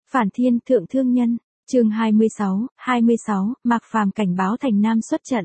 Phản thiên thượng thương nhân, chương 26, Mạc Phàm cảnh báo Thành Nam xuất trận.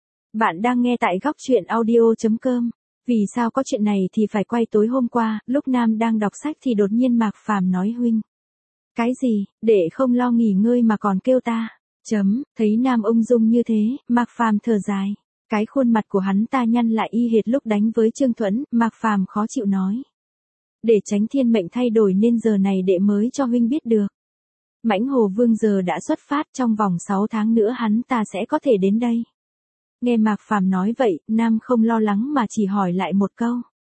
Bạn đang nghe tại góc truyện audio.com. Vì sao có chuyện này thì phải quay tối hôm qua, lúc Nam đang đọc sách thì đột nhiên Mạc Phàm nói huynh. Cái gì, để không lo nghỉ ngơi mà còn kêu ta. Thấy Nam ung dung như thế, Mạc Phàm thở dài. Cái khuôn mặt của hắn ta nhăn lại y hệt lúc đánh với Trương Thuẫn, Mạc Phàm khó chịu nói. Để tránh thiên mệnh thay đổi nên giờ này đệ mới cho huynh biết được. Mãnh Hồ Vương giờ đã xuất phát, trong vòng 6 tháng nữa hắn ta sẽ có thể đến đây. Nghe Mạc Phàm nói vậy, Nam không lo lắng mà chỉ hỏi lại một câu.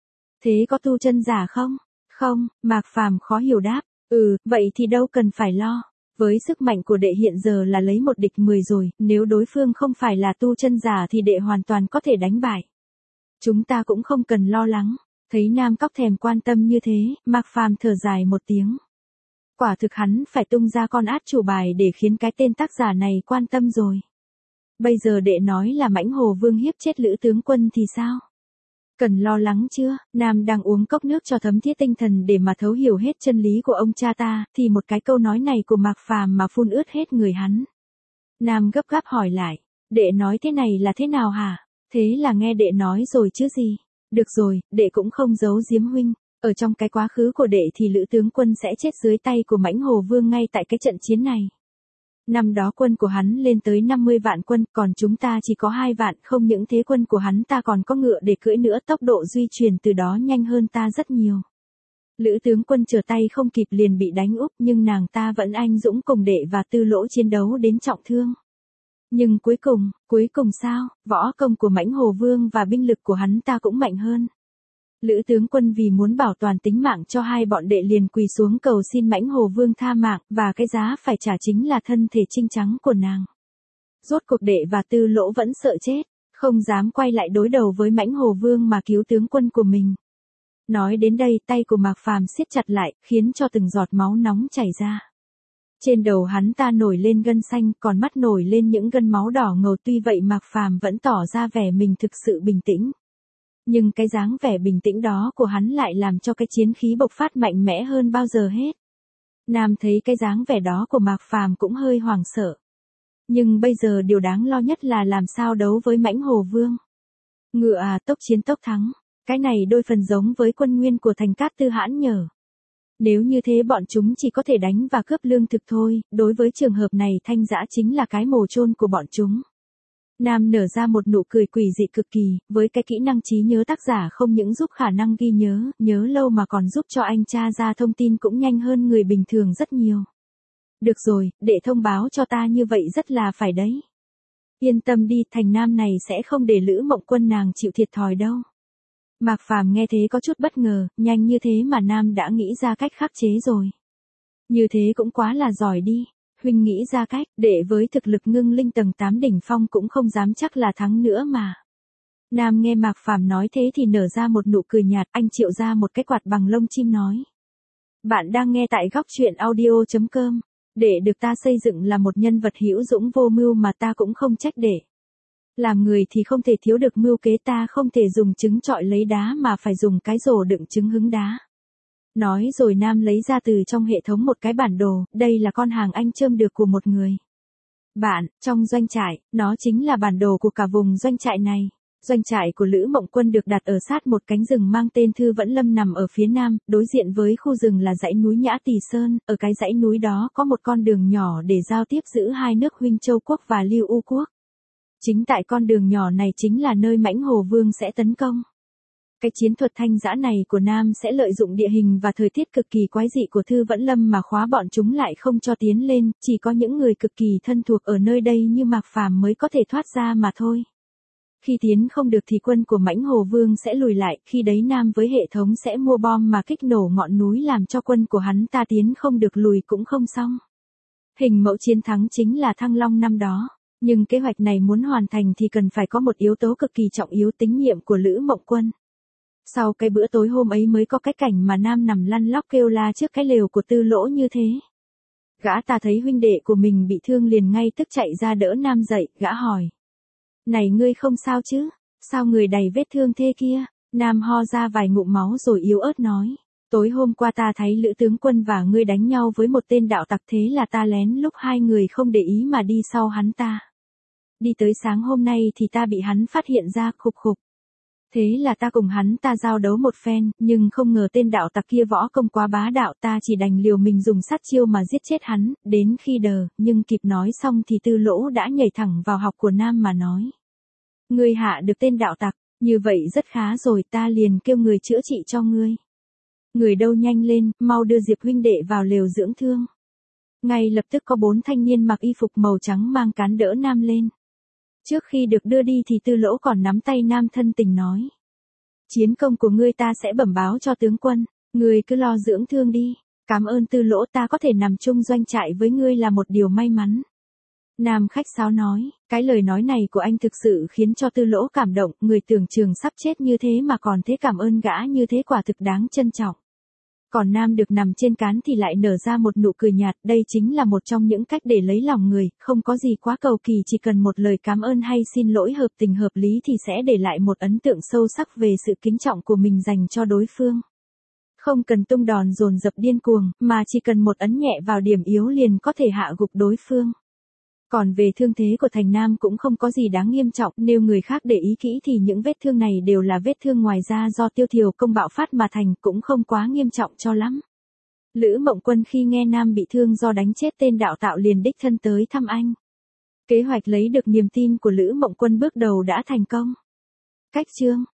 Thế có tu chân giả không? Không, Mạc Phàm khó hiểu đáp. Vậy thì đâu cần phải lo. Với sức mạnh của đệ hiện giờ là lấy một địch 10 rồi, nếu đối phương không phải là tu chân giả thì đệ hoàn toàn có thể đánh bại. Chúng ta cũng không cần lo lắng. Thấy Nam Cóc thèm quan tâm như thế, Mạc Phàm thở dài một tiếng. Quả thực hắn phải tung ra con át chủ bài để khiến cái tên tác giả này quan tâm rồi. Bây giờ đệ nói là Mãnh Hồ Vương hiếp chết Lữ tướng quân thì sao? Cần lo lắng chưa? Nam đang uống cốc nước cho thấm thiết tinh thần để mà thấu hiểu hết chân lý của ông cha ta, thì một cái câu nói này của Mạc Phàm mà phun ướt hết người hắn. Nam gấp gáp hỏi lại, đệ nói thế này là thế nào hả? Thế là nghe đệ nói rồi chứ gì? Được rồi, đệ cũng không giấu giếm huynh. Ở trong cái quá khứ của đệ thì Lữ tướng quân sẽ chết dưới tay của Mãnh Hồ Vương ngay tại cái trận chiến này. Năm đó quân của hắn lên tới 50 vạn quân, còn chúng ta chỉ có 2 vạn, không những thế quân của hắn ta còn có ngựa để cưỡi nữa, tốc độ di chuyển từ đó nhanh hơn ta rất nhiều. Lữ tướng quân trở tay không kịp liền bị đánh úp, nhưng nàng ta vẫn anh dũng cùng đệ và Tư Lỗ chiến đấu đến trọng thương. Nhưng cuối cùng sao? Võ công của Mãnh Hồ Vương và binh lực của hắn ta cũng mạnh hơn. Lữ tướng quân vì muốn bảo toàn tính mạng cho hai bọn đệ liền quỳ xuống cầu xin Mãnh Hồ Vương tha mạng, và cái giá phải trả chính là thân thể trinh trắng của nàng. Rốt cuộc đệ và Tư Lỗ vẫn sợ chết, không dám quay lại đối đầu với Mãnh Hồ Vương mà cứu tướng quân của mình. Nói đến đây, tay của Mạc Phàm siết chặt lại, khiến cho từng giọt máu nóng chảy ra. Trên đầu hắn ta nổi lên gân xanh, còn mắt nổi lên những gân máu đỏ ngầu, tuy vậy Mạc Phàm vẫn tỏ ra vẻ mình thực sự bình tĩnh. Nhưng cái dáng vẻ bình tĩnh đó của hắn lại làm cho cái chiến khí bộc phát mạnh mẽ hơn bao giờ hết. Nam thấy cái dáng vẻ đó của Mạc Phàm cũng hơi hoảng sợ. Nhưng bây giờ điều đáng lo nhất là làm sao đấu với Mãnh Hồ Vương. Ngựa tốc chiến tốc thắng. Cái này đôi phần giống với quân nguyên của Thành Cát Tư Hãn Nhở. Nếu như thế bọn chúng chỉ có thể đánh và cướp lương thực thôi, đối với trường hợp này Thanh Dã chính là cái mồ chôn của bọn chúng. Nam nở ra một nụ cười quỷ dị cực kỳ, với cái kỹ năng trí nhớ tác giả không những giúp khả năng ghi nhớ lâu mà còn giúp cho anh tra ra thông tin cũng nhanh hơn người bình thường rất nhiều. Được rồi, để thông báo cho ta như vậy rất là phải đấy. Yên tâm đi, Thành Nam này sẽ không để Lữ Mộng Quân nàng chịu thiệt thòi đâu. Mạc Phàm nghe thế có chút bất ngờ, nhanh như thế mà Nam đã nghĩ ra cách khắc chế rồi. Như thế cũng quá là giỏi đi. Huynh nghĩ ra cách, để với thực lực ngưng linh tầng 8 đỉnh phong cũng không dám chắc là thắng nữa mà. Nam nghe Mạc Phàm nói thế thì nở ra một nụ cười nhạt, anh triệu ra một cái quạt bằng lông chim nói. Bạn đang nghe tại góc truyện audio.com. Để được ta xây dựng là một nhân vật hữu dũng vô mưu mà ta cũng không trách để. Làm người thì không thể thiếu được mưu kế, ta không thể dùng trứng trọi lấy đá mà phải dùng cái rổ đựng trứng hứng đá. Nói rồi Nam lấy ra từ trong hệ thống một cái bản đồ, đây là con hàng anh chơm được của một người bạn, trong doanh trại, nó chính là bản đồ của cả vùng doanh trại này. Doanh trại của Lữ Mộng Quân được đặt ở sát một cánh rừng mang tên Thư Vẫn Lâm nằm ở phía nam, đối diện với khu rừng là dãy núi Nhã Tỳ Sơn, ở cái dãy núi đó có một con đường nhỏ để giao tiếp giữa hai nước Huynh Châu Quốc và Lưu U Quốc. Chính tại con đường nhỏ này chính là nơi Mãnh Hồ Vương sẽ tấn công. Cái chiến thuật Thanh Dã này của Nam sẽ lợi dụng địa hình và thời tiết cực kỳ quái dị của Thư Vẫn Lâm mà khóa bọn chúng lại không cho tiến lên, chỉ có những người cực kỳ thân thuộc ở nơi đây như Mạc Phàm mới có thể thoát ra mà thôi. Khi tiến không được thì quân của Mãnh Hồ Vương sẽ lùi lại, khi đấy Nam với hệ thống sẽ mua bom mà kích nổ ngọn núi làm cho quân của hắn ta tiến không được lùi cũng không xong. Hình mẫu chiến thắng chính là Thăng Long năm đó. Nhưng kế hoạch này muốn hoàn thành thì cần phải có một yếu tố cực kỳ trọng yếu, tín nhiệm của Lữ Mộng Quân. Sau cái bữa tối hôm ấy mới có cái cảnh mà Nam nằm lăn lóc kêu la trước cái lều của Tư Lỗ như thế. Gã ta thấy huynh đệ của mình bị thương liền ngay tức chạy ra đỡ Nam dậy, gã hỏi. Này ngươi không sao chứ? Sao người đầy vết thương thế kia? Nam ho ra vài ngụm máu rồi yếu ớt nói. Tối hôm qua ta thấy Lữ tướng quân và ngươi đánh nhau với một tên đạo tặc, thế là ta lén lúc hai người không để ý mà đi sau hắn ta. Đi tới sáng hôm nay thì ta bị hắn phát hiện ra, khục khục. Thế là ta cùng hắn ta giao đấu một phen, nhưng không ngờ tên đạo tặc kia võ công quá bá đạo, ta chỉ đành liều mình dùng sát chiêu mà giết chết hắn, đến khi đờ, nhưng kịp nói xong thì Tư Lỗ đã nhảy thẳng vào học của Nam mà nói. Ngươi hạ được tên đạo tặc, như vậy rất khá rồi, ta liền kêu người chữa trị cho ngươi. Người đâu nhanh lên, mau đưa Diệp huynh đệ vào lều dưỡng thương. Ngay lập tức có 4 thanh niên mặc y phục màu trắng mang cán đỡ Nam lên. Trước khi được đưa đi thì Tư Lỗ còn nắm tay Nam thân tình nói. Chiến công của ngươi ta sẽ bẩm báo cho tướng quân, ngươi cứ lo dưỡng thương đi. Cảm ơn Tư Lỗ, ta có thể nằm chung doanh trại với ngươi là một điều may mắn. Nam khách sáo nói, cái lời nói này của anh thực sự khiến cho Tư Lỗ cảm động, người tưởng chừng sắp chết như thế mà còn thế cảm ơn gã như thế quả thực đáng trân trọng. Còn Nam được nằm trên cán thì lại nở ra một nụ cười nhạt, đây chính là một trong những cách để lấy lòng người, không có gì quá cầu kỳ, chỉ cần một lời cảm ơn hay xin lỗi hợp tình hợp lý thì sẽ để lại một ấn tượng sâu sắc về sự kính trọng của mình dành cho đối phương. Không cần tung đòn dồn dập điên cuồng, mà chỉ cần một ấn nhẹ vào điểm yếu liền có thể hạ gục đối phương. Còn về thương thế của Thành Nam cũng không có gì đáng nghiêm trọng, nếu người khác để ý kỹ thì những vết thương này đều là vết thương ngoài da do Tiêu Thiều công bạo phát mà thành, cũng không quá nghiêm trọng cho lắm. Lữ Mộng Quân khi nghe Nam bị thương do đánh chết tên đạo tạo liền đích thân tới thăm anh. Kế hoạch lấy được niềm tin của Lữ Mộng Quân bước đầu đã thành công. Cách chương